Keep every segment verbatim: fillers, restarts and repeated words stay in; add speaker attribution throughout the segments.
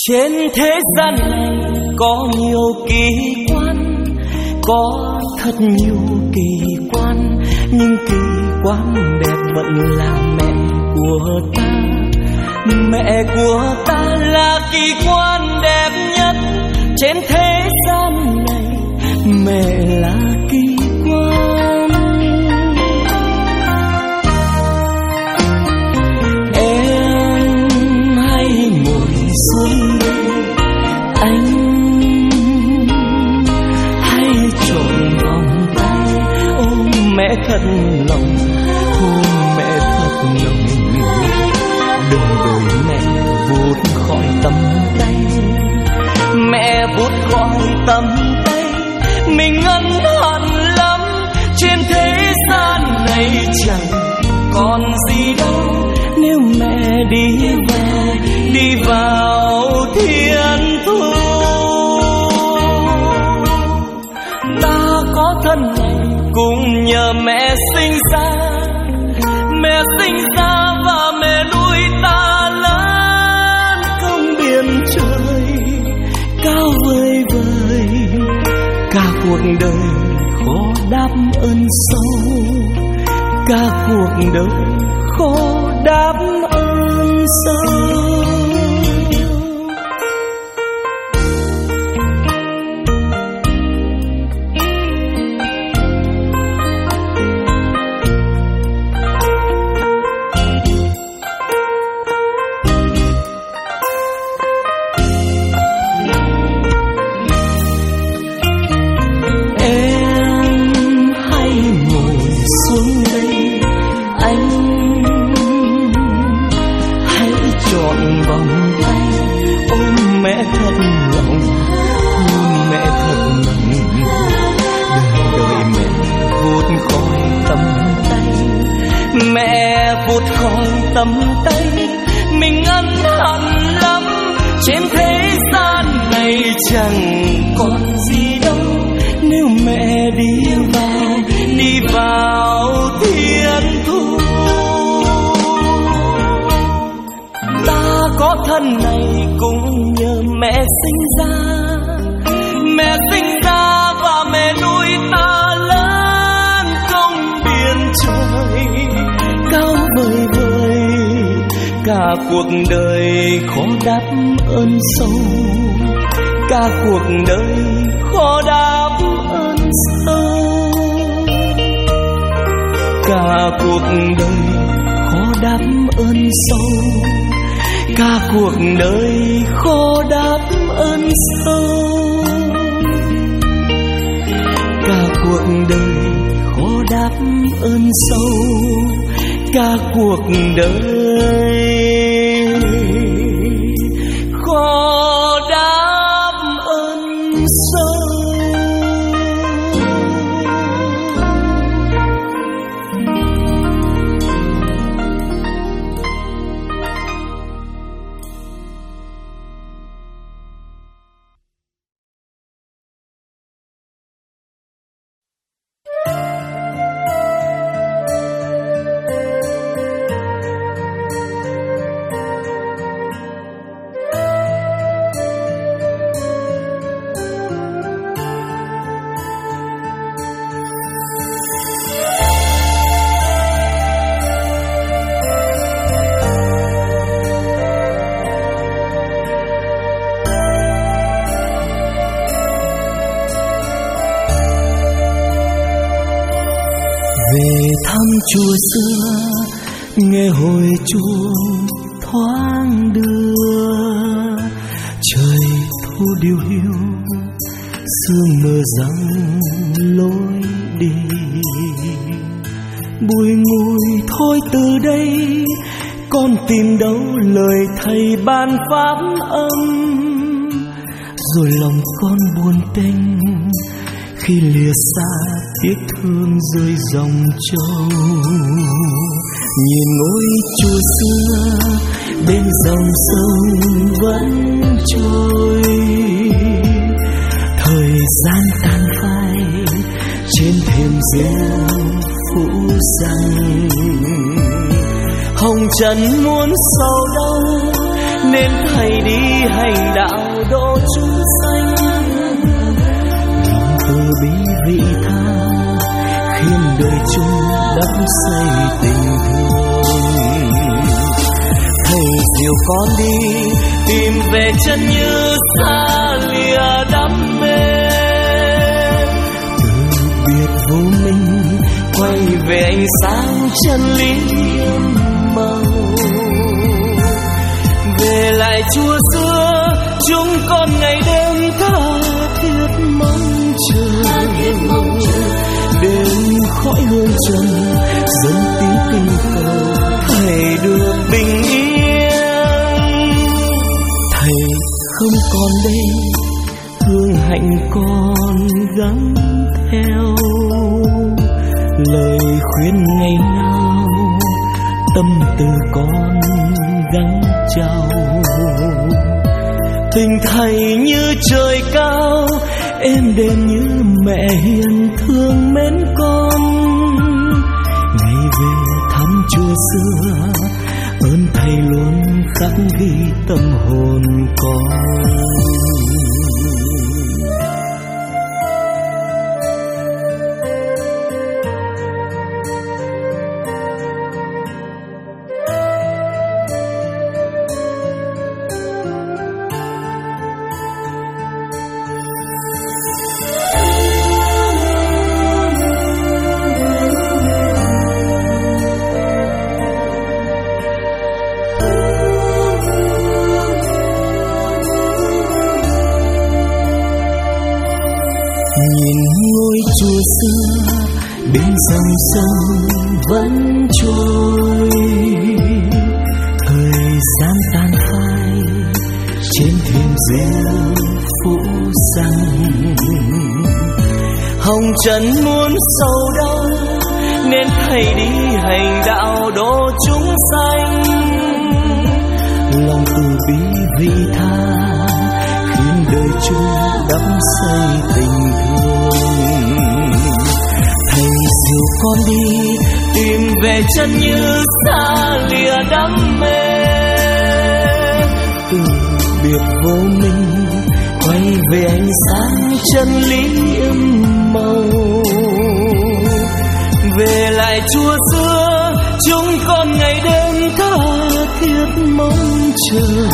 Speaker 1: Trên thế gian này có nhiều kỳ quan, có thật nhiều kỳ quan, nhưng kỳ quan đẹp vẫn là mẹ của ta. Mẹ của ta là kỳ quan đẹp nhất trên thế gian này. Mẹ là kỳ quan. Em hãy ngồi xuống đây, anh hãy trọn vòng tay ôm mẹ thật lòng, ôm mẹ thật lòng. Đừng đợi mẹ vụt khỏi tầm tay, mẹ vụt khỏi tầm tay, mình ân hận lắm. Trên thế gian này chẳng còn gì đâu, nếu mẹ đi vào, đi vào thiên thu. Ta có thân này cũng nhờ mẹ sinh ra, mẹ sinh ra và mẹ nuôi ta lớn. Công biển trời cao vời vời, cả cuộc đời khó đáp ơn sâu, cả cuộc đời khó đáp ơn sâu. Tầm tay mình ân hận lắm. Trên thế gian này chẳng còn gì đâu, nếu mẹ đi vào, đi vào thiên thu. Ta có thân này cũng nhờ mẹ sinh ra, mẹ sinh ra và mẹ nuôi ta lớn. Công biển trời cao vời vời, cả cuộc đời khó đáp ơn sâu, cả cuộc đời khó đáp ơn sâu, cả cuộc đời khó đáp ơn sâu, cả cuộc đời khó đáp ơn sâu, cả cuộc đời khó đáp ơn sâu, cả cuộc đời khó đáp ơn sâu.
Speaker 2: Về thăm chùa xưa, nghe hồi chuông thoáng đưa, trời thu điêu hiu, sương mờ giăng lối đi. Bùi ngùi thôi từ đây, con tìm đâu lời thầy ban pháp âm. Rồi lòng con buồn tênh khi lìa xa tiếc thương rơi dòng châu. Nhìn ngôi chùa xưa bên dòng sông vẫn trôi, thời gian tan phai trên thềm rêu phủ rằng. Hồng trần muôn sầu đâu nên thầy đi hành đạo độ chúng sanh. Lòng từ bi vị tha khiến đời chung đắm say tình thương. Thầy dìu con đi tìm về chân như xa lìa đam mê. Từ biệt vô minh quay về ánh sáng chân lý nhiệm màu. Về lại chùa xưa chúng con ngày đêm tha thiết mong chờ. Đến khỏi hương trần dâng tiếng kinh cầu thầy được bình yên. Thầy không còn đây hương hạnh con gắng theo. Lời khuyên ngày nào tâm từ con gắng trao. Tình thầy như trời cao, em đêm như mẹ hiền thương mến con. Ngày về thăm chùa xưa, ơn thầy luôn khắc ghi tâm hồn con. Bên dòng sông vẫn trôi, thời gian tan phai trên thuyền rêu phủ xanh. Hồng trần muôn sầu đau nên thầy đi hành đạo độ chúng sanh. Lòng từ bi vị tha khiến đời chung đắm say tình thương. Thầy dìu con đi tìm về chân như xa lìa đam mê. Từ biệt vô minh quay về ánh sáng chân lý nhiệm màu. Về lại chùa xưa chúng con ngày đêm tha thiết mong chờ.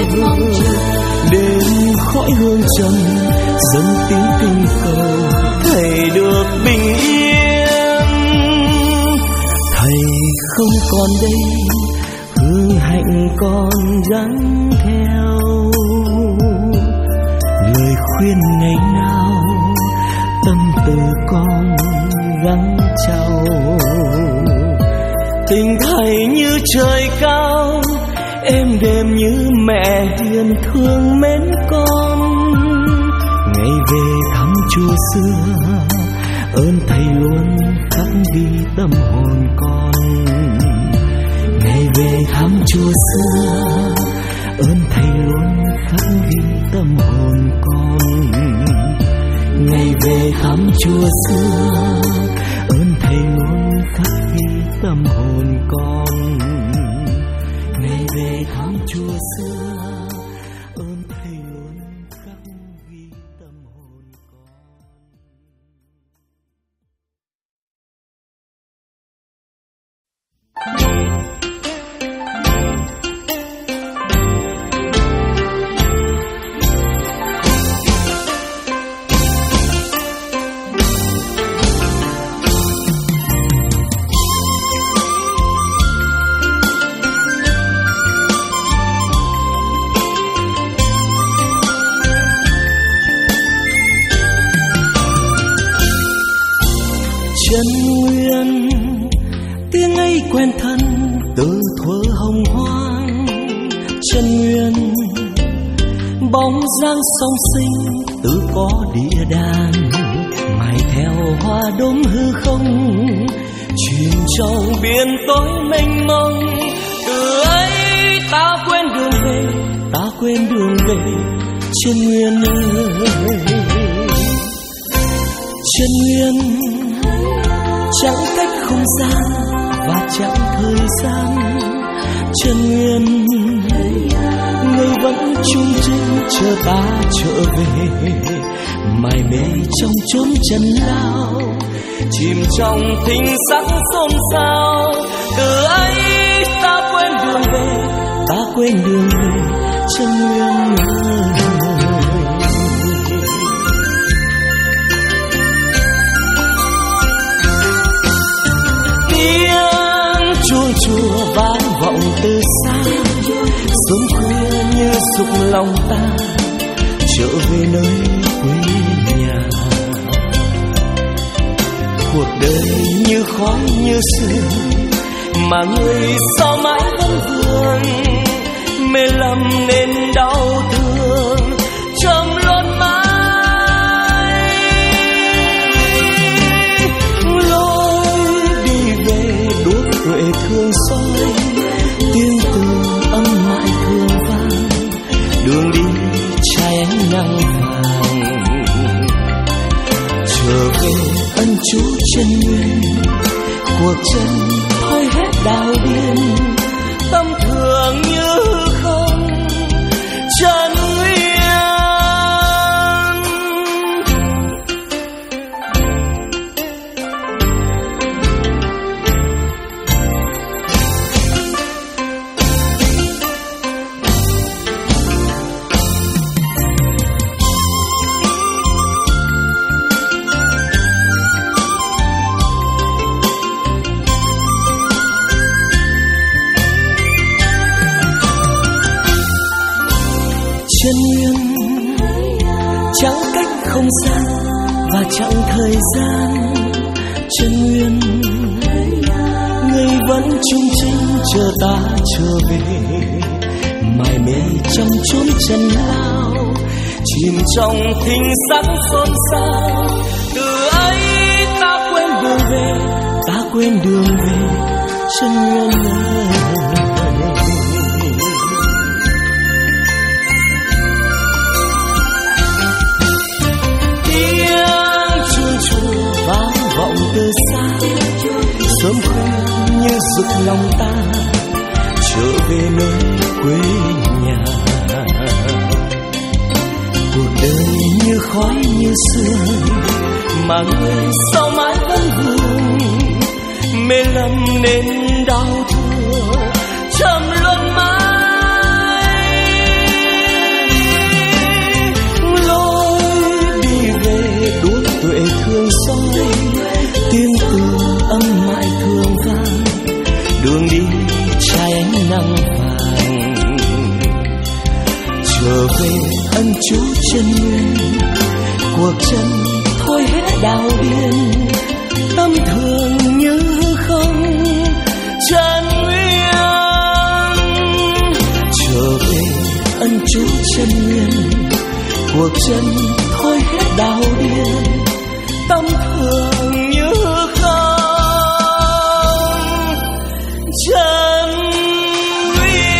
Speaker 2: Đến khỏi hương trần dâng tiếng kinh cầu thầy được bình yên. Thầy không còn đây hương hạnh con gắng theo. Lời khuyên ngày nào tâm từ con gắng trao. Tình thầy như trời cao, em đêm như mẹ hiền thương mến con. Ngày về thăm chùa xưa, ơn thầy luôn khắc ghi tâm hồn con. Ngày về thăm chùa xưa, ơn thầy luôn khắc ghi tâm hồn con. Ngày về thăm chùa xưa, ơn thầy luôn khắc ghi tâm hồn con. Ngày về thăm chùa xưa, ơn thầy luôn khắc ghi tâm hồn con. Chân nguyên tiếng ấy quen thân từ thuở hồng hoang. Chân nguyên bóng dáng song sinh từ có địa đàng. Mãi theo hoa đốm hư không chìm trong biển tối mênh mông. Từ ấy ta quên đường về, ta quên đường về. Chân nguyên ơi, chân nguyên chẳng cách không gian và chẳng thời gian. Chân nguyên vẫn chung chinh chờ ta trở về, mải mê trong chốn trần lao, chìm trong thinh sắc xôn xao. Từ ấy ta quên đường về, ta quên đường về chân nguyên ơi. Tiếng chuông chùa vang vọng từ xa, sớm khuya như dục lòng ta trở về nơi quê nhà. Cuộc đời như khói như sương, mà người sao mãi vẫn vương, mê lầm nên đau thương trầm luân mãi. Lối đi về đuốc tuệ thương soi, tiếng từ âm mãi thương vang, đường đi trái ánh nắng vàng. Trở về ân chú chân nguyên, cuộc chân thôi hết đau điên, tâm thường như không chân nguyên. Chân nguyên chẳng cách không gian và chẳng thời gian. Chân nguyên người vẫn chung chinh chờ ta trở về, mải mê trong chốn trần lao, chìm trong thinh sắc xôn xao. Từ ấy ta quên đường về, ta quên đường về chân nguyên ơi. Vọng từ xa, sớm khuya như dục lòng ta trở về nơi quê nhà. Cuộc đời như khói như sương, mà người sao mãi vẫn vương, mê lầm nên đau thương trầm luân mãi. Lối đi về đuốc tuệ thương soi, tiếng từ âm mãi thương vang, đường đi trái ánh nắng vàng. Trở về ân chú chân nguyên, cuộc chân thôi hết đau điên, tâm thường như không chân nguyên. Trở về ân chú chân nguyên, cuộc chân thôi hết đau điên, tâm thường như không chân nguyên.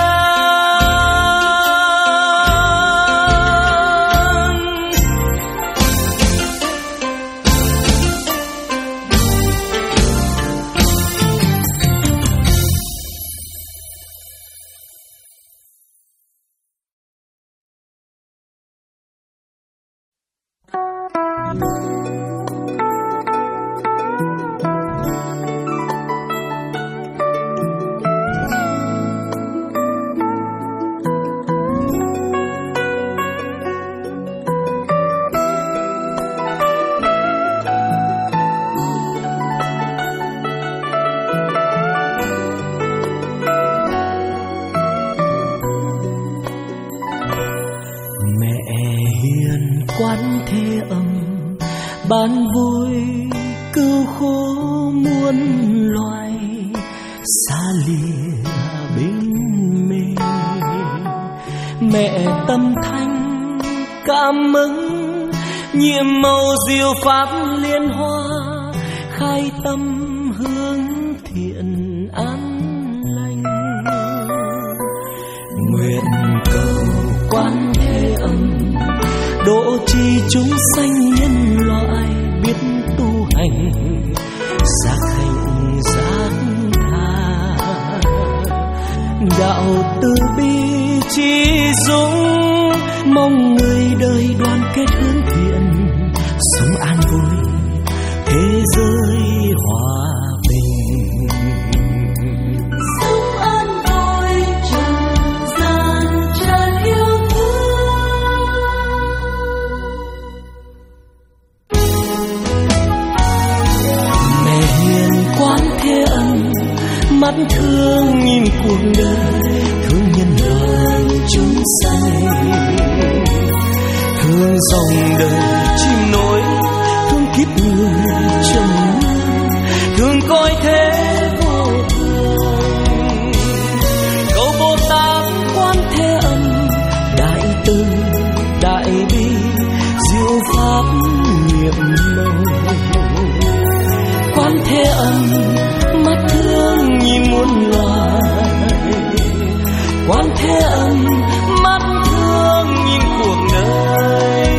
Speaker 2: Quán thế âm ban vui cứu khổ muôn loài, xa lìa bên mình. Mẹ tâm thanh cảm mừng, nhiệm màu diệu pháp liên hoa, khai tâm hướng thiện an lành. Nguyện cầu quán thế âm độ trì chúng sanh nhân loại, biết tu hành giác hành giác tha, đạo từ bi chỉ mong người đời đoàn kết hướng thiện, sống an vui thế giới hòa bình.
Speaker 3: Sống an vui trần gian tràn yêu thương.
Speaker 2: Mẹ hiền quán thế âm, mắt thương nhìn cuộc đời, thương nhân loại chúng sanh, thương dòng đời chim nổi, thương kiếp người trầm luân, thương coi thế vô thường. Câu Bồ Tát quán thế âm, đại từ đại bi diệu pháp nhiệm màu. Quán thế âm, mắt thương nhìn muôn loài. Quán thế âm, mắt thương nhìn cuộc đời.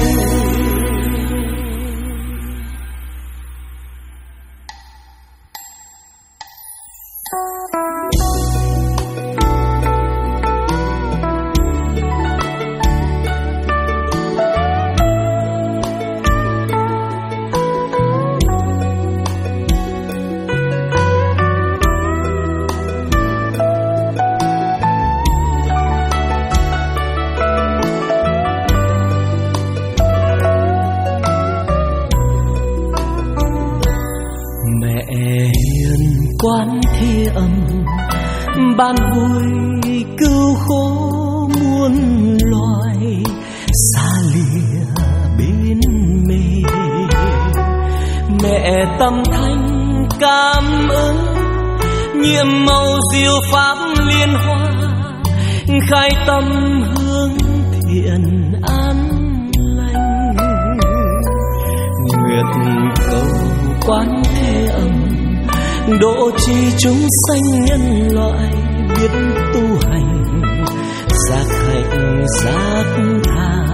Speaker 2: Quán thế âm, ban vui cứu khổ muôn loài, xa lìa bên mê. Mẹ tâm thanh cảm ơn, nhiệm màu diệu pháp liên hoa, khai tâm hướng thiện an lành. Nguyện cầu quán thế âm, độ trì chúng sanh nhân loại, biết tu hành giác hạnh giác tha.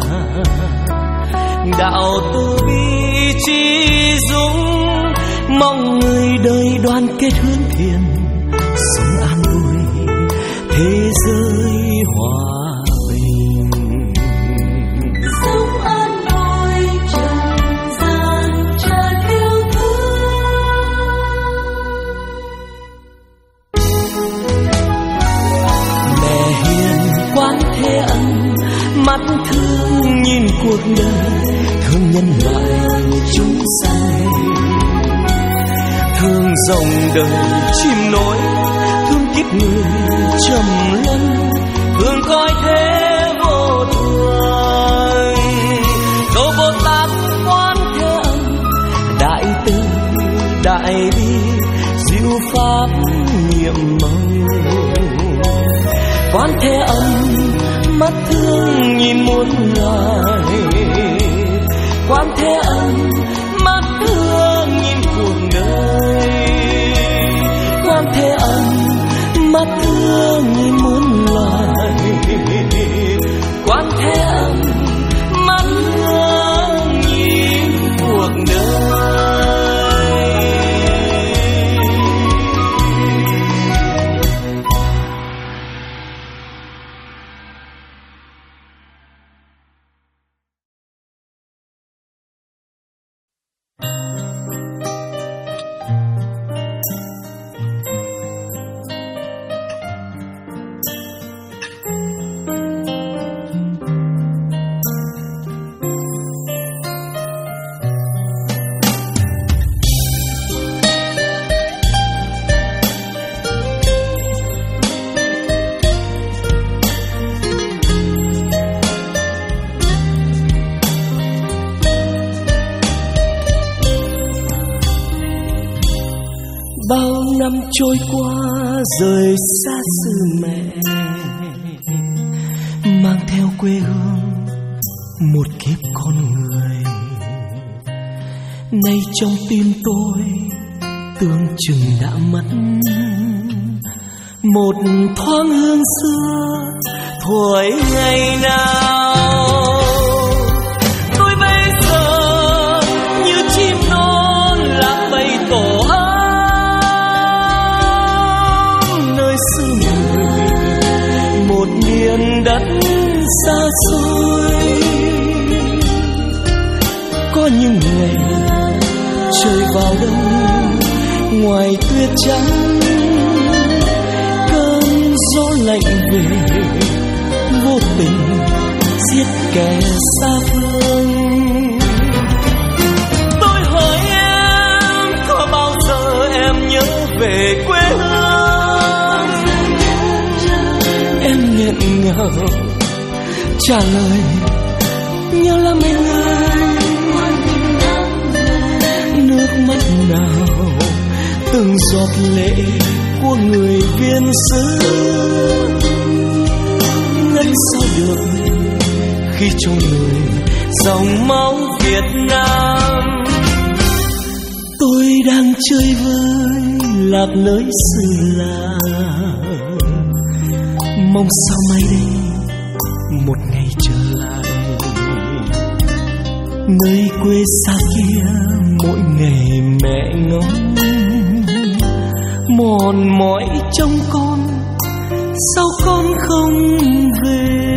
Speaker 2: Đạo từ bi trí dũng, mong người đời đoàn kết hướng thiện, sống an vui thế giới hòa bình.
Speaker 3: Sống an vui trần gian tràn yêu thương.
Speaker 2: Mẹ hiền quán thế âm, mắt thương nhìn cuộc đời, thương nhân loại chúng sanh, thương dòng đời chim nổi, thương kiếp người trầm luân, thương coi thế vô thường. Câu Bồ Tát quán thế âm, đại từ đại bi diệu pháp nhiệm màu. Quán thế âm, mắt thương nhìn muôn loài. Quán thế âm, mắt thương nhìn cuộc đời. Quán thế âm, mắt thương nhìn muôn loài. Quán thế âm, mắt thương nhìn cuộc đời. Bao năm trôi qua rời xa xứ mẹ, mang theo quê hương một kiếp con người. Nay trong tim tôi tưởng chừng đã mất một thoáng hương xưa thuở ngày nào. Tôi bây giờ như chim non lạc bầy tổ ấm nơi xứ người, một miền đất xa xôi tuyết trắng, cơn gió lạnh về vô tình giết kẻ xa phương. Tôi hỏi em có bao giờ em nhớ về quê hương? Em nghẹn ngào trả lời nhớ lắm em ơi. Nước mắt nào từng giọt lệ của người viên xứ ngân sao được khi trong người dòng máu Việt Nam. Tôi đang chơi với lạc lối xưa là mong sao mai đây một ngày trở lại nơi quê xa kia. Mỗi ngày mẹ ngóng mòn mỏi trong con, sao con không về?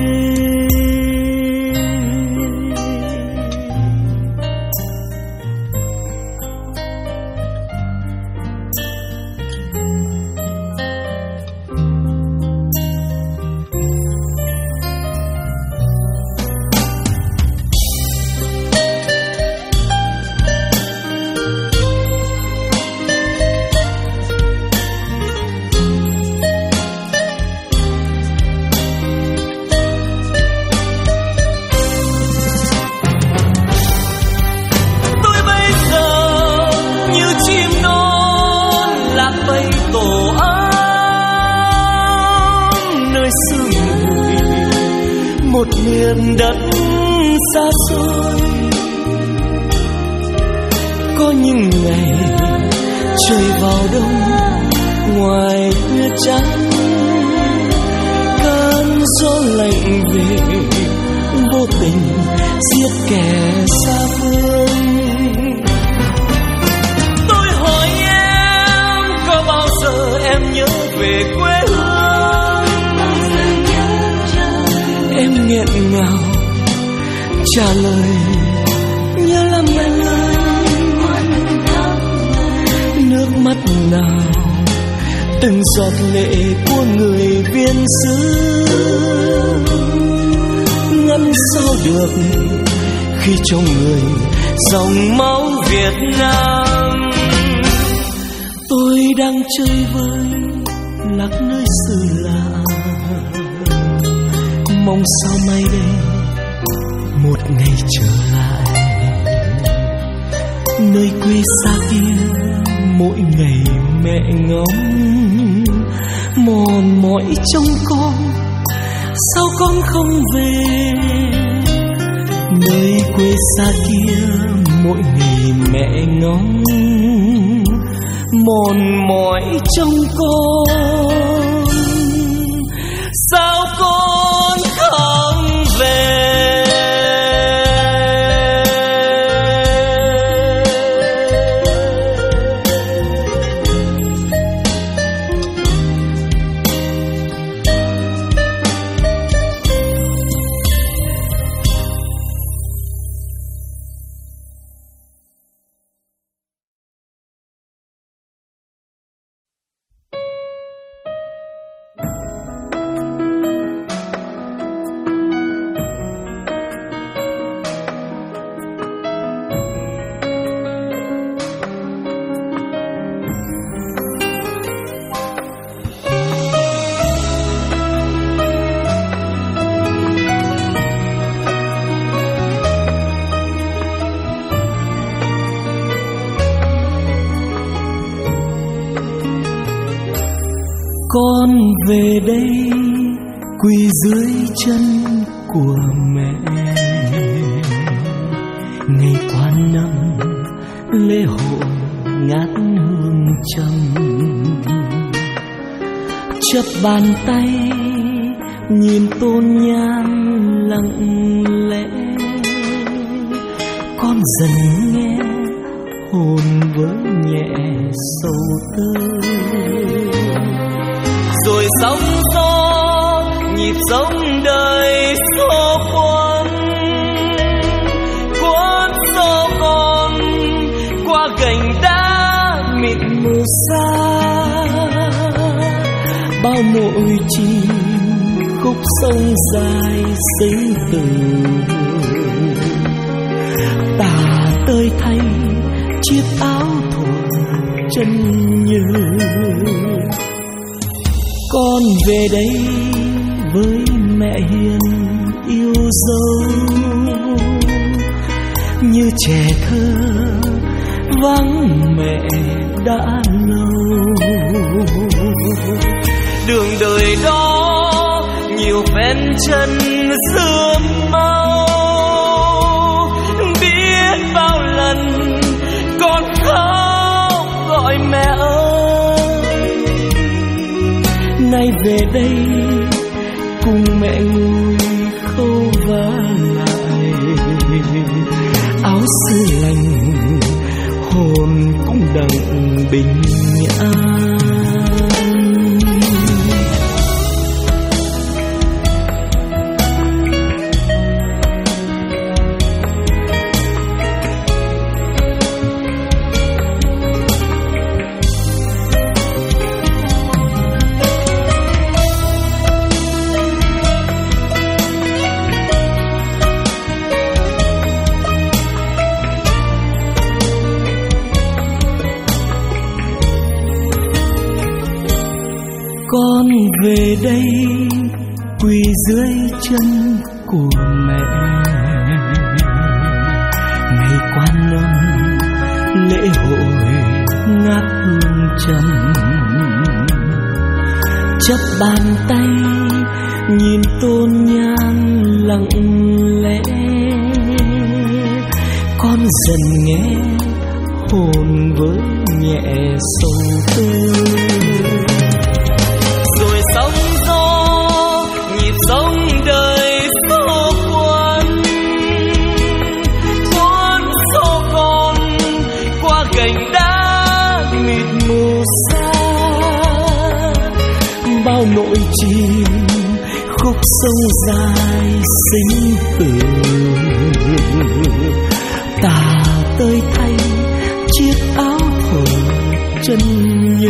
Speaker 2: Một miền đất xa xôi, có những ngày trời vào đông ngoài tuyết trắng, cơn gió lạnh về vô tình giết kẻ xa phương. Tôi hỏi em có bao giờ em nhớ về quê hương? Em nghẹn ngào trả lời nhớ lắm em ơi. Nước mắt nào từng giọt lệ của người viên xứ ngăn sao được khi trong người dòng máu Việt Nam. Tôi đang chơi với lạc nơi xứ lạ, mong sao mai đây một ngày trở lại nơi quê xa kia. Mỗi ngày mẹ ngóng mòn mỏi trong con, sao con không về? Nơi quê xa kia mỗi ngày mẹ ngóng mòn mỏi trong con, sao con không về? Con về đây quỳ dưới chân của mẹ, ngày qua năm lễ hội ngát hương trầm, chắp bàn tay nhìn tôn nhang lặng lẽ. Con dần nghe hồn với nhẹ sầu tư, rồi sóng gió nhịp sống đời số quân cuốn số con qua gành đá mịt mù xa. bao nỗi chim khúc sông dài sinh tử. Tà tơi thay chiếc áo thổ chân như, con về đây với mẹ hiền yêu dấu, như trẻ thơ vắng mẹ đã lâu. Đường đời đó nhiều phen chân rơm mau, biết bao lần con khóc gọi mẹ ơi. Nay về đây cùng mẹ ngồi khâu vá lại áo xưa lành, hồn cũng đặng bình an. Con về đây quỳ dưới chân của mẹ, ngày quan lâm lễ hội ngát hương trầm, chấp bàn tay nhìn tôn nhang lặng lẽ. Con dần nghe hồn với nhẹ sầu tươi, rồi sóng gió nhịp sống đời số quân, cuốn số con qua gành đá mịt mù xa. Bao nỗi chim khúc sông dài sinh tử, tà tơi thay chiếc áo thổ chân như.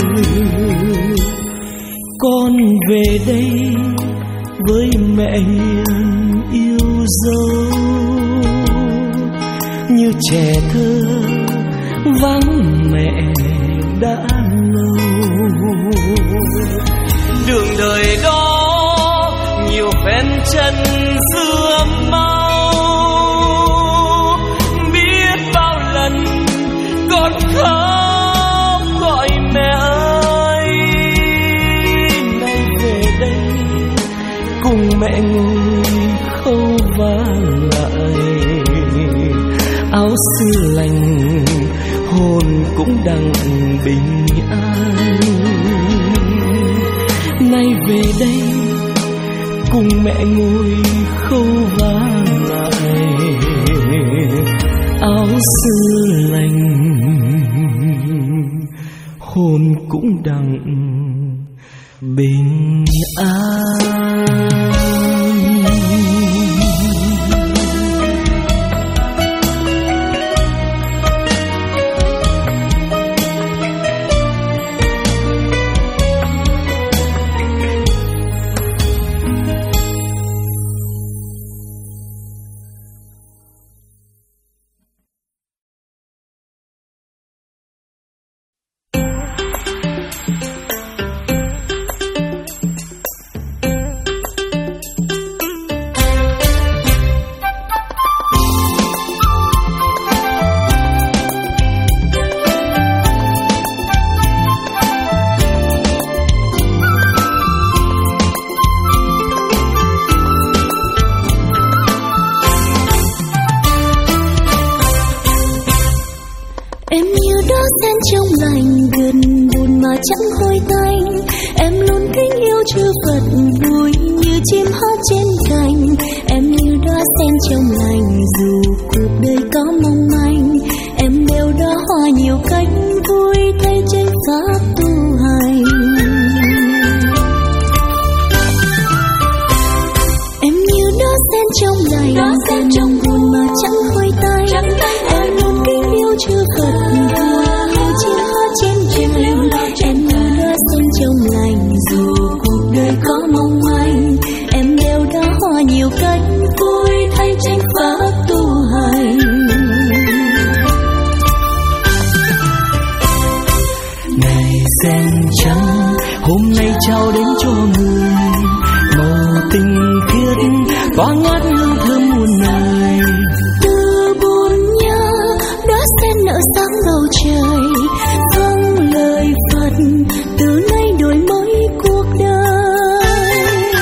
Speaker 2: Con về đây với mẹ hiền yêu dấu, như trẻ thơ vắng mẹ đã lâu. Đường đời đó nhiều phen chân rơm mau, biết bao lần con khóc gọi mẹ ơi. Nay về đây cùng mẹ ngồi khâu vá lại áo xưa lành, hồn cũng đặng bình an. Nay về đây cùng mẹ ngồi khâu vá lại áo xưa lành, hồn cũng đặng bình an.
Speaker 3: Chẳng hối tanh, em luôn kính yêu chư Phật vui như chim hót trên cành. Em như đóa sen trong lành, dù cuộc đời có mong manh, em đều đóa hoa nhiều cánh vui thay trên pháp tu hành. Em như đóa sen trong lành, đóa sen trong buồn mà chẳng hối tanh. Em luôn kính yêu chư Phật vui như chim hót trên cành. Em như đóa sen trong lành, dù
Speaker 2: trắng hôm nay trao đến cho người, màu tình khiết tỏa ngát hương thơm muôn nơi.
Speaker 3: Từ buồn nhớ đã xen nở sáng bầu trời, vâng lời Phật từ nay đổi mới cuộc đời.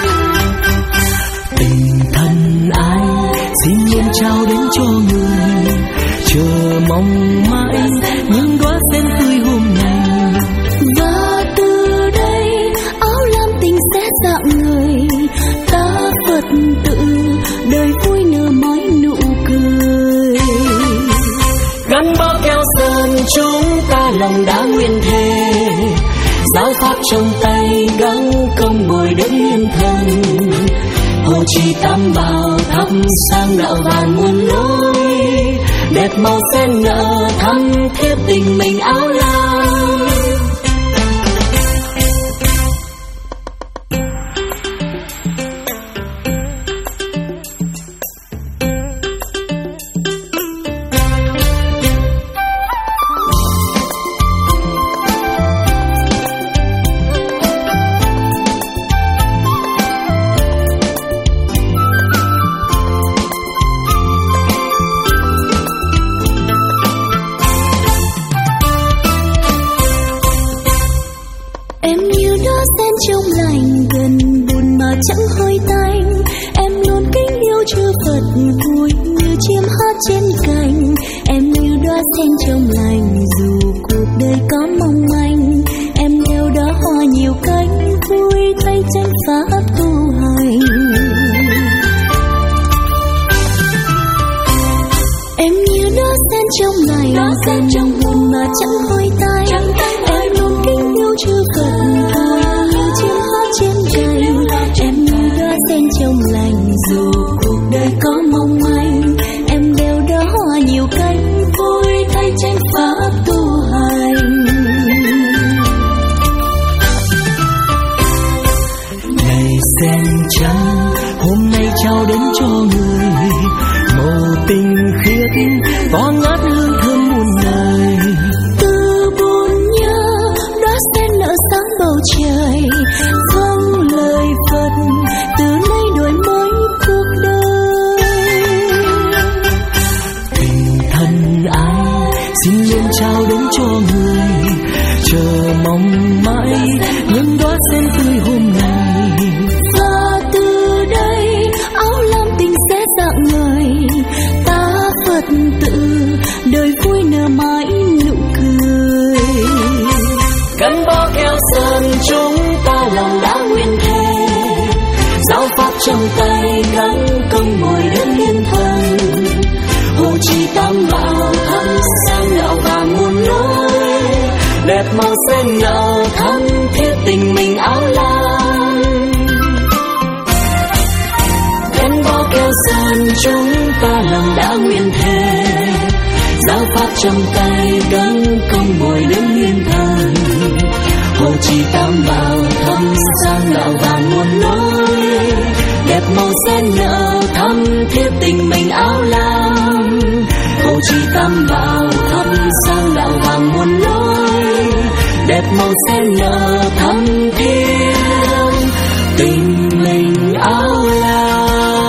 Speaker 2: Tình thân ai xin luôn trao đến cho người, chờ mong mãi những đóa sen tươi hôm nay.
Speaker 3: Và từ đây áo lam tình sẽ dạng người, ta Phật tự đời vui nở mói nụ cười.
Speaker 2: Gắn bó keo sơn chúng ta lòng đã nguyện thề, giáo pháp trong tay gắng công bồi đấng nhân thân. Hồ trì tam bảo thắp sang đạo vàng muôn lối, đẹp màu sen nở thắm thiết tình mình áo lam.
Speaker 3: Chẳng hơi tanh, em luôn kính yêu chư Phật vui như chim hót trên cành. Em như đóa sen trong lành, dù cuộc đời có mong manh, em đều đã hoa nhiều cánh vui thay tranh pháp tu hành. Em như đóa sen trong lành, đóa sen trong buồn mà chẳng hơi tanh. Em luôn kính yêu chư Phật vui như chim hót trên cành. Em như đóa sen trong lành, dù cuộc đời có mong manh, em đều đã hoa nhiều cánh vui thay tranh pháp tu hành.
Speaker 2: Này sen trắng hôm nay trao đến cho người, màu tình khiết tỏa ngát hương thơm muôn nơi.
Speaker 3: Từ buồn nhớ đóa sen nở sáng bầu trời, vâng lời Phật từ nay đổi mới cuộc đời.
Speaker 2: Tình thân ai xin luôn trao đến cho người, chờ mong mãi những đóa sen tươi hôm nay.
Speaker 3: Và từ đây áo lam tình sẽ dạng người, ta Phật tự đời vui nở mãi nụ cười.
Speaker 2: Gắn bó keo sơn chúng ta lòng đã nguyện thề, giáo pháp trong tay gắng công bồi đấng nhân thân. Hồ trì tam bảo thắp sang đạo vàng muôn lối, đẹp màu sen nở thắm thiết tình mình áo lam. Gắn bó keo sơn chúng ta lòng đã nguyện thề, giáo pháp trong tay gắng công bồi đấng nhân thân. Hồ trì tam bảo thắp sang đạo vàng muôn lối, đẹp màu sen nở thắm thiết tình mình áo lam. Hồ trì tam bảo thắp sang đạo vàng muôn lối, đẹp màu sen nở thắm thiết tình mình áo lam.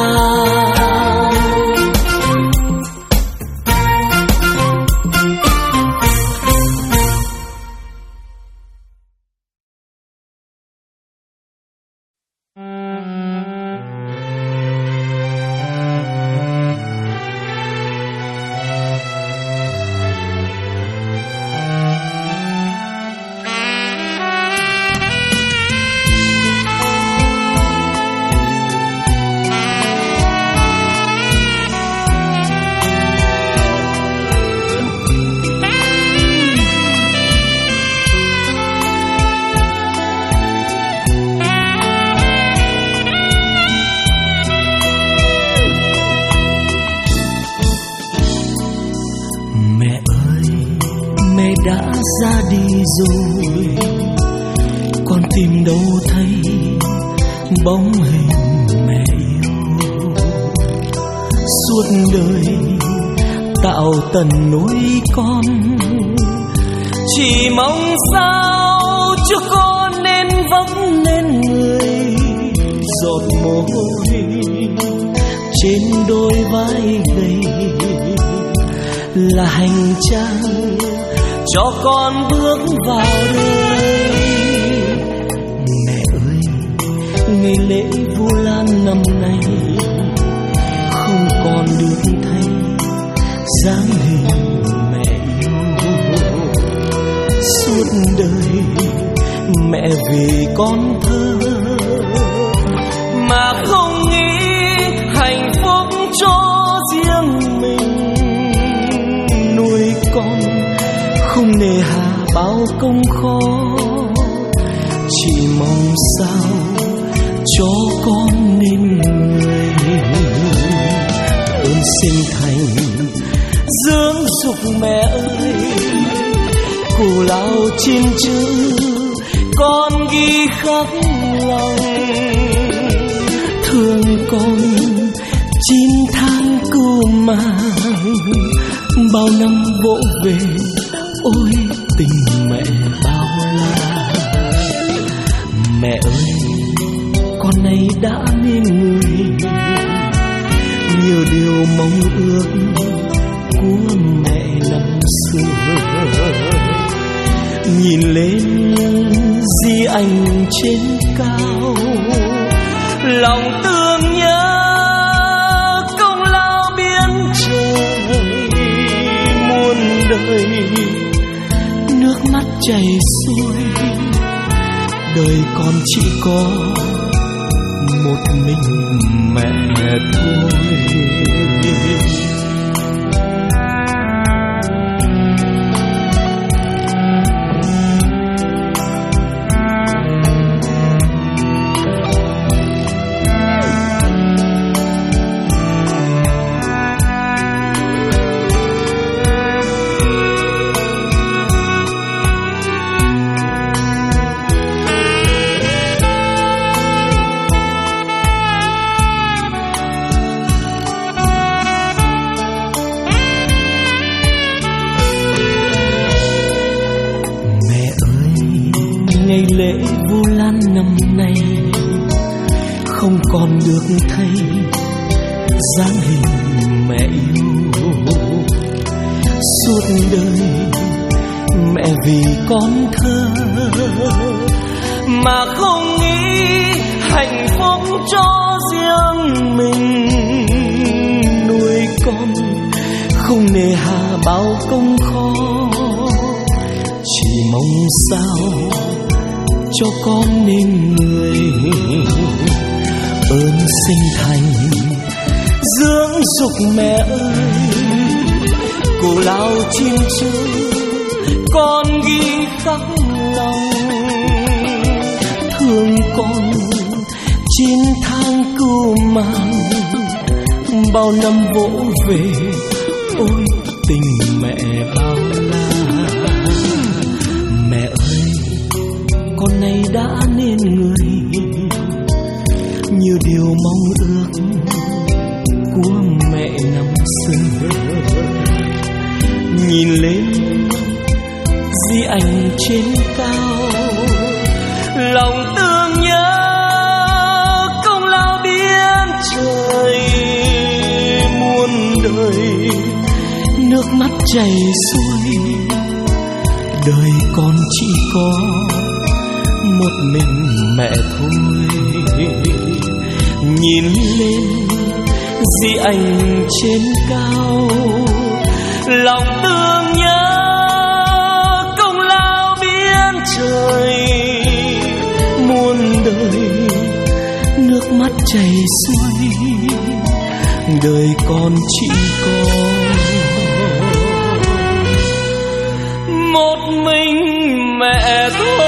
Speaker 2: đã ra đi rồi, con tìm đâu thấy bóng hình mẹ yêu. Suốt đời tạo tần nuôi con, chỉ mong sao cho con nên vấp nên người, giọt mồ hôi trên đôi vai gầy là hành trang cho con bước vào đời. Mẹ ơi, ngày lễ Vu Lan năm nay không còn được thấy dáng hình mẹ yêu. Suốt đời mẹ vì con thơ mà không nghĩ hạnh phúc cho riêng mình. Nuôi con không nề hà bao công khó, chỉ mong sao cho con nên người. Ơn sinh thành dưỡng dục mẹ ơi, cù lao chín chữ con ghi khắc lòng. Thương con chín tháng cưu mang, bao năm vỗ về ôi tình mẹ bao la. Mẹ ơi, con này đã nên người, nhiều điều mong ước của mẹ năm xưa. Nhìn lên di ảnh trên cao, lòng thương nhớ công lao biến trời muôn đời. Nước mắt chảy xuôi, đời con chỉ có một mình mẹ thôi. Lễ Vu Lan năm nay không còn được thấy dáng hình mẹ yêu. Suốt đời mẹ vì con thơ mà không nghĩ hạnh phúc cho riêng mình. Nuôi con không nề hà bao công khó, chỉ mong sao cho con nên người. Ơn sinh thành dưỡng dục mẹ ơi, cù lao chín chữ con ghi khắc lòng. Thương con chín tháng cưu mang, bao năm vỗ về ôi tình mẹ bao la. Mẹ ơi, con này đã nên người, nhiều điều mong ước của mẹ năm xưa. Nhìn lên di ảnh trên cao, lòng thương nhớ công lao biến trời muôn đời. Nước mắt chảy xuôi, đời con chỉ có một mình mẹ thôi. Nhìn lên di ảnh trên cao, lòng thương nhớ công lao biến trời muôn đời. Nước mắt chảy xuôi, đời con chỉ có một mình mẹ thôi.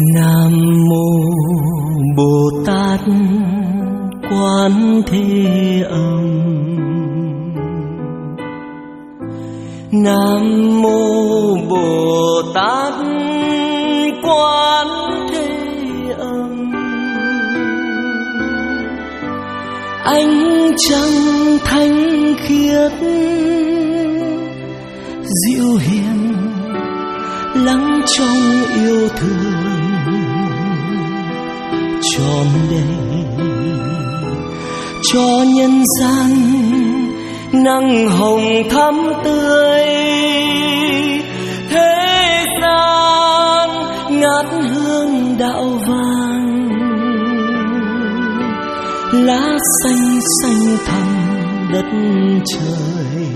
Speaker 2: Nam mô Bồ Tát Quán Thế Âm. Nam mô Bồ Tát Quán Thế Âm. Ánh trăng thanh khiết dịu hiền lắng trong yêu thương tròn đầy cho nhân gian nắng hồng thắm tươi. Thế gian ngát hương đạo vàng, lá xanh xanh thẳm đất trời,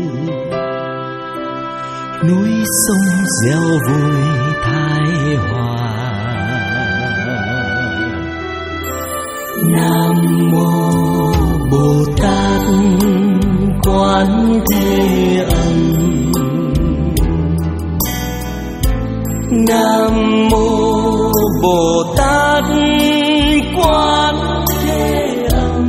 Speaker 2: núi sông reo vui thái hòa. Nam mô Bồ Tát Quán Thế Âm. Nam mô Bồ Tát Quán Thế Âm.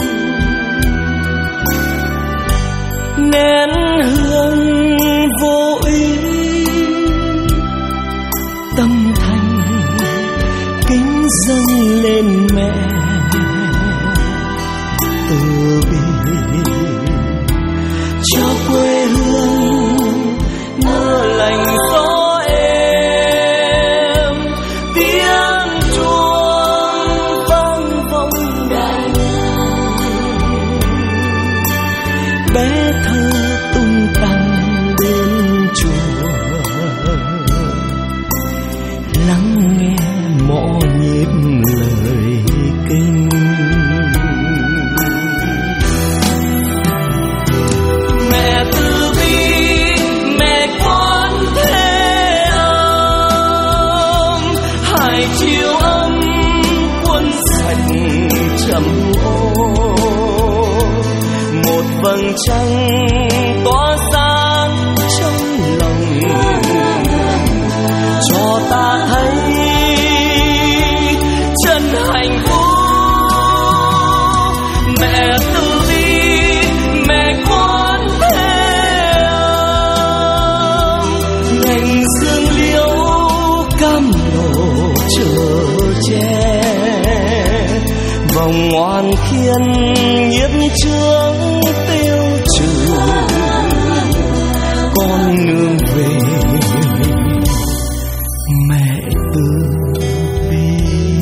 Speaker 2: Nén hương vô ý tâm thành kính dâng lên mẹ từ bi cho quê hương mưa lành gió êm. Tiếng chuông vang vọng đại bé thơ tung tăng bên chùa, lắng nghe mõ nhịp lời kinh. Mẹ từ bi, mẹ Quán Thế Âm, hải chiều âm cuốn sạch trầm ô. Một vầng trăng tỏa sáng trong lòng cho ta thấy chân hạnh phúc. Mẹ từ bi, mẹ Quán Thế Âm, ngành dương liễu cam lộ chở che, vòng ngoan khiên nhiếp chướng tiêu trừ. Con nương về mẹ từ bi.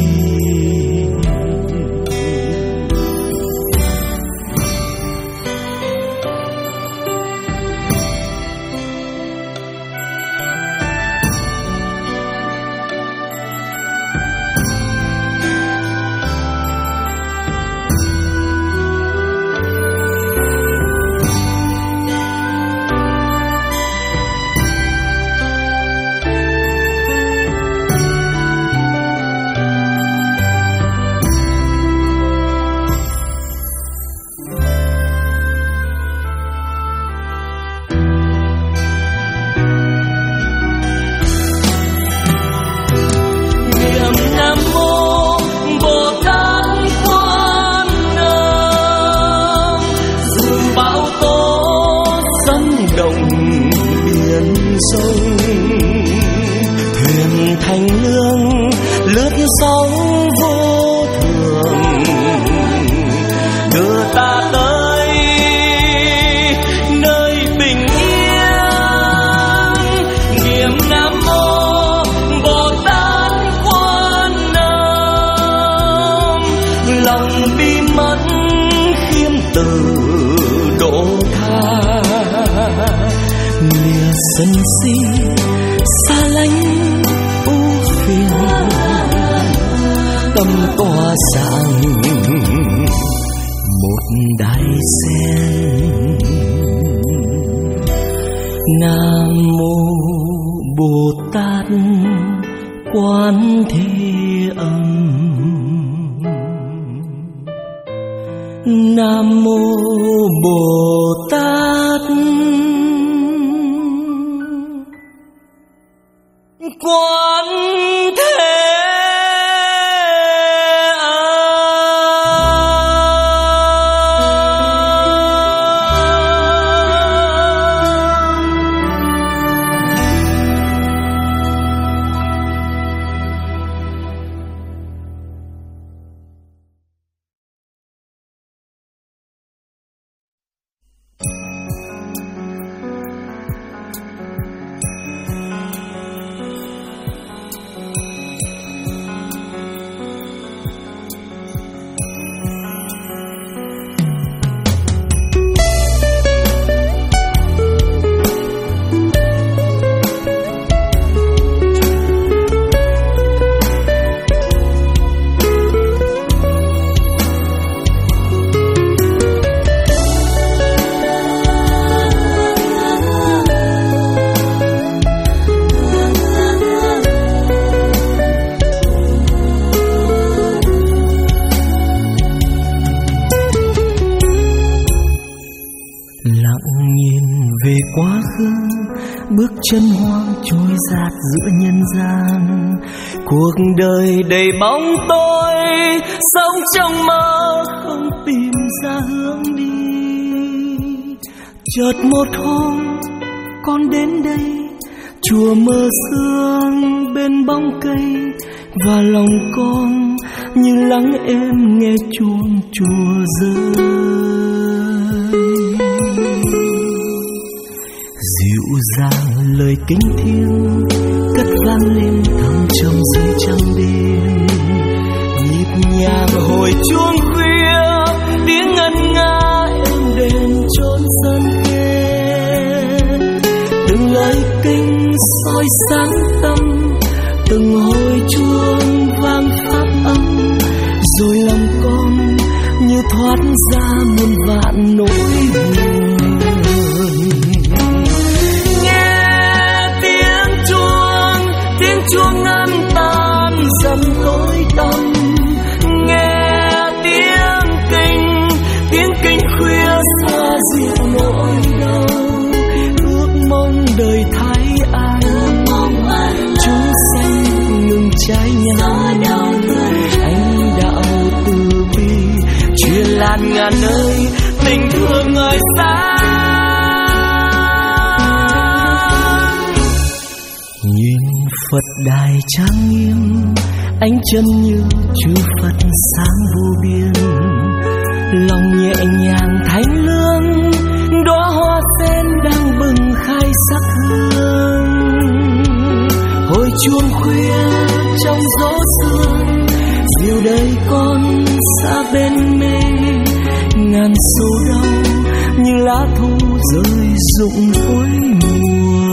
Speaker 2: Sông thuyền thành lương lướt sóng vô thường, đưa ta tới nơi bình yên. Niệm Nam mô Bồ Tát Quan Âm, lòng bi mẫn khiêm từ độ tha. Lìa sân si xa lánh ưu phiền, tâm tỏa sáng một đài sen. Nam mô Bồ Tát Quán Thế Âm. Nam mô Bồ Tát Quán Thế về quá khứ, bước chân hoang trôi dạt giữa nhân gian. Cuộc đời đầy bóng tối, sống trong mơ không tìm ra hướng đi. Chợt một hôm con đến đây, chùa mơ sương bên bóng cây, và lòng con như lắng êm nghe chuông chùa rơi. Dịu dàng lời kính thiêng cất vang lên thầm trong dưới trăng đêm. Nhịp nhàng hồi chuông khuya, tiếng ngân nga êm đềm chốn sân kê. Từng lời kinh soi sáng tâm, từng hồi chuông vang pháp âm, rồi lòng con như thoát ra muôn vạn nỗi buồn. Chuông ngân tan dần tối tăm, nghe tiếng kinh, tiếng kinh khuya xa dịu nỗi đau. Ước mong đời thái an, chúng sanh ngừng trái nhang. Anh đạo từ bi truyền lan ngàn nơi, tình thương ngời sáng. Phật đài trang nghiêm, ánh chân như chư Phật sáng vô biên. Lòng nhẹ nhàng thánh lương, đóa hoa sen đang bừng khai sắc hương. Hồi chuông khuya trong gió sương, dìu đời con xa bên mê. Ngàn sầu đau như lá thu rơi rụng cuối mùa.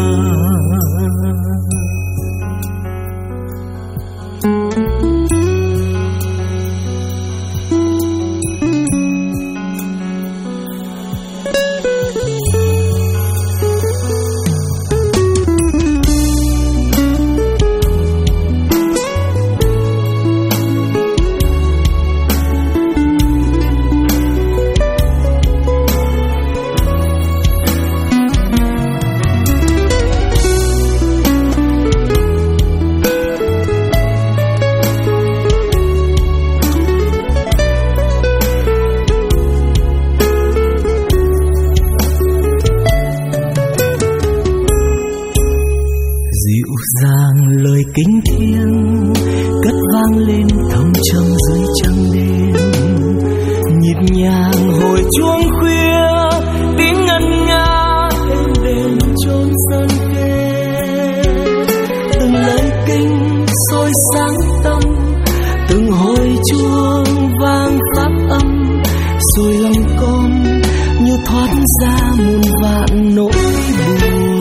Speaker 2: Kính thiêng cất vang lên thầm trầm dưới trăng đêm. Nhịp nhàng hồi chuông khuya, tiếng ngân nga êm đềm chốn sân kê. Từng lời kinh soi sáng tâm, từng hồi chuông vang pháp âm, rồi lòng con như thoát ra muôn vạn nỗi buồn.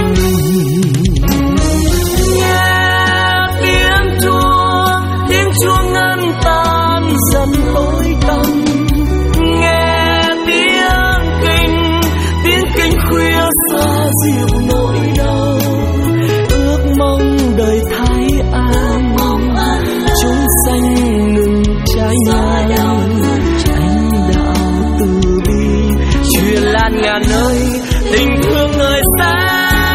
Speaker 2: Chuông ngân tan dần tối tăm, nghe tiếng kinh, tiếng kinh khuya xa dịu nỗi đau. Ước mong đời thái an, chúng sanh ngừng trái ngang. Anh đạo từ bi truyền lan ngàn nơi, tình thương ngời sáng.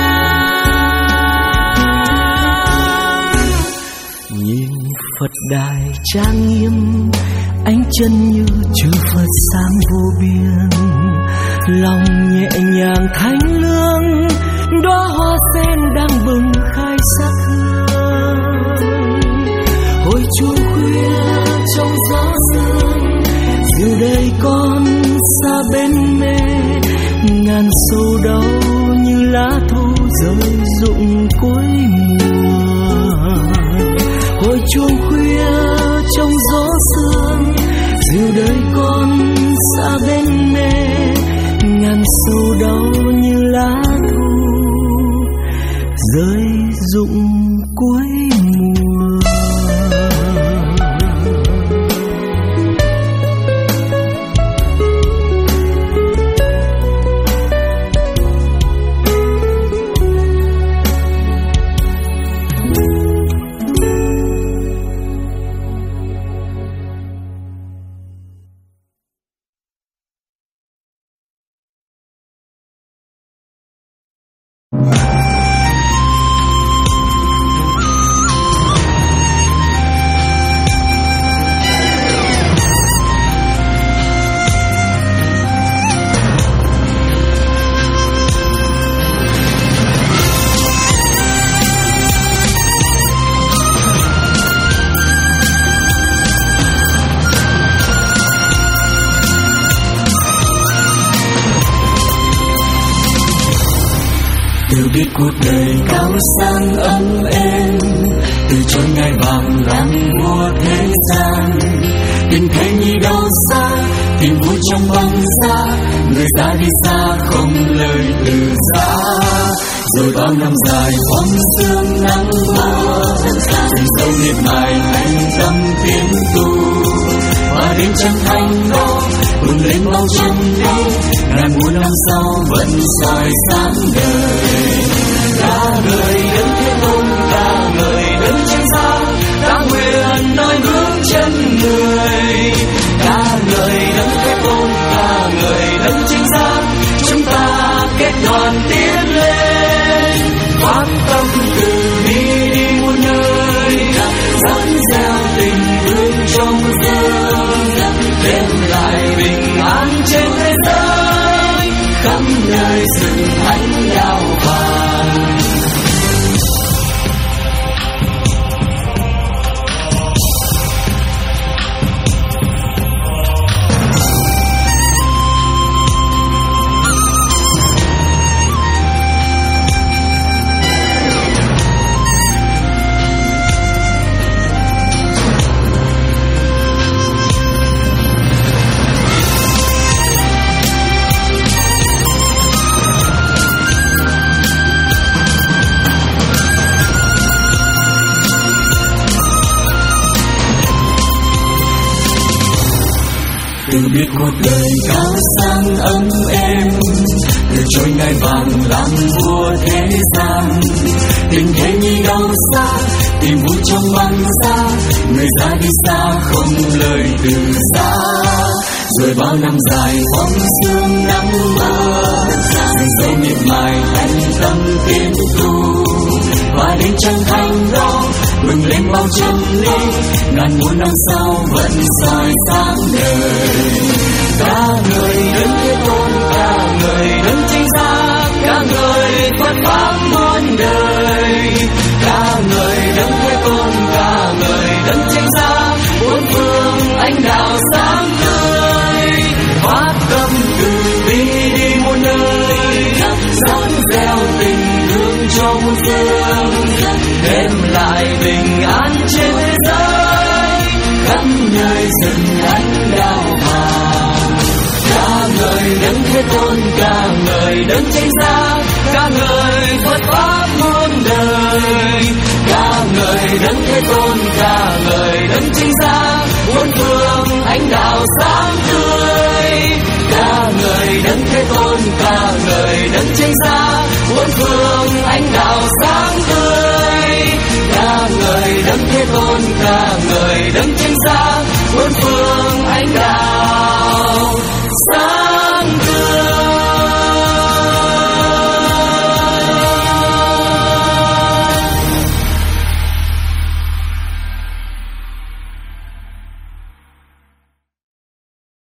Speaker 2: Phật đài trang nghiêm, ánh chân như chư Phật sáng vô biên. Lòng nhẹ nhàng thánh lương, đóa hoa sen đang bừng khai sắc hương. Hồi chuông khuya trong gió sương, dìu đời con xa bên mê. Ngàn sầu đau như lá thu rơi rụng cuối mùa. Hồi chuông khuya trong gió sương, dìu đời con xa bên mê. Ngàn sầu đau như lá thu rơi rụng cuối mùa. từ biết cuộc đời cao sang ấm êm, từ chối ngai vàng làm vua thế gian. Tình thế như đâu xa, tìm vui trong băng giá, người ra đi xa không lời từ giã. Rồi bao năm dài bóng sương nắng mưa, rừng sâu miệt mài anh tâm tiến tu. Và đến chân thành đó bừng lên bao chân lý, ngàn muôn năm sau vẫn soi sáng đời. Ca ngợi đấng Thế Tôn, ca ngợi đấng Chánh Giá, ca nguyện noi hướng chân người. Ca ngợi đấng Thế Tôn, ca ngợi đấng Chánh Giá, chúng ta kết đoàn tiến lên. Phát tâm từ bi đi muôn nơi, dẫn gieo tình thương trong dân, đem lại bình an trên thế giới, khắp nơi rừng thánh đạo vàng. Từ biết cuộc đời cao sang ấm êm, từ chối ngai vàng làm vua thế gian. Tình thế như đâu xa, tìm vui trong băng giá, người ra đi xa không lời từ giã. Rồi bao năm dài bóng sương nắng mưa, rừng sâu miệt mài anh tâm tiến tu. Và đến chân thành đó bừng lên bao chân lý, ngàn muôn năm sau vẫn soi sáng đời. Ca ngợi đấng Thế Tôn, ca ngợi đấng Chánh Giá, ca ngợi Phật pháp muôn đời. Ca ngợi đấng Thế Tôn, ca ngợi đấng Chánh Giá, bốn phương ánh đạo sáng tươi. Phát tâm từ bi đi muôn nơi, dẫn gieo tình thương cho muôn phương, đem lại bình an trên thế giới, khắp nơi rừng ánh đạo vàng. Ca ngợi đấng Thế Tôn, ca ngợi đấng Chánh Giá, ca ngợi Phật pháp muôn đời. Ca ngợi đấng Thế Tôn, ca ngợi đấng Chánh Giá, bốn phương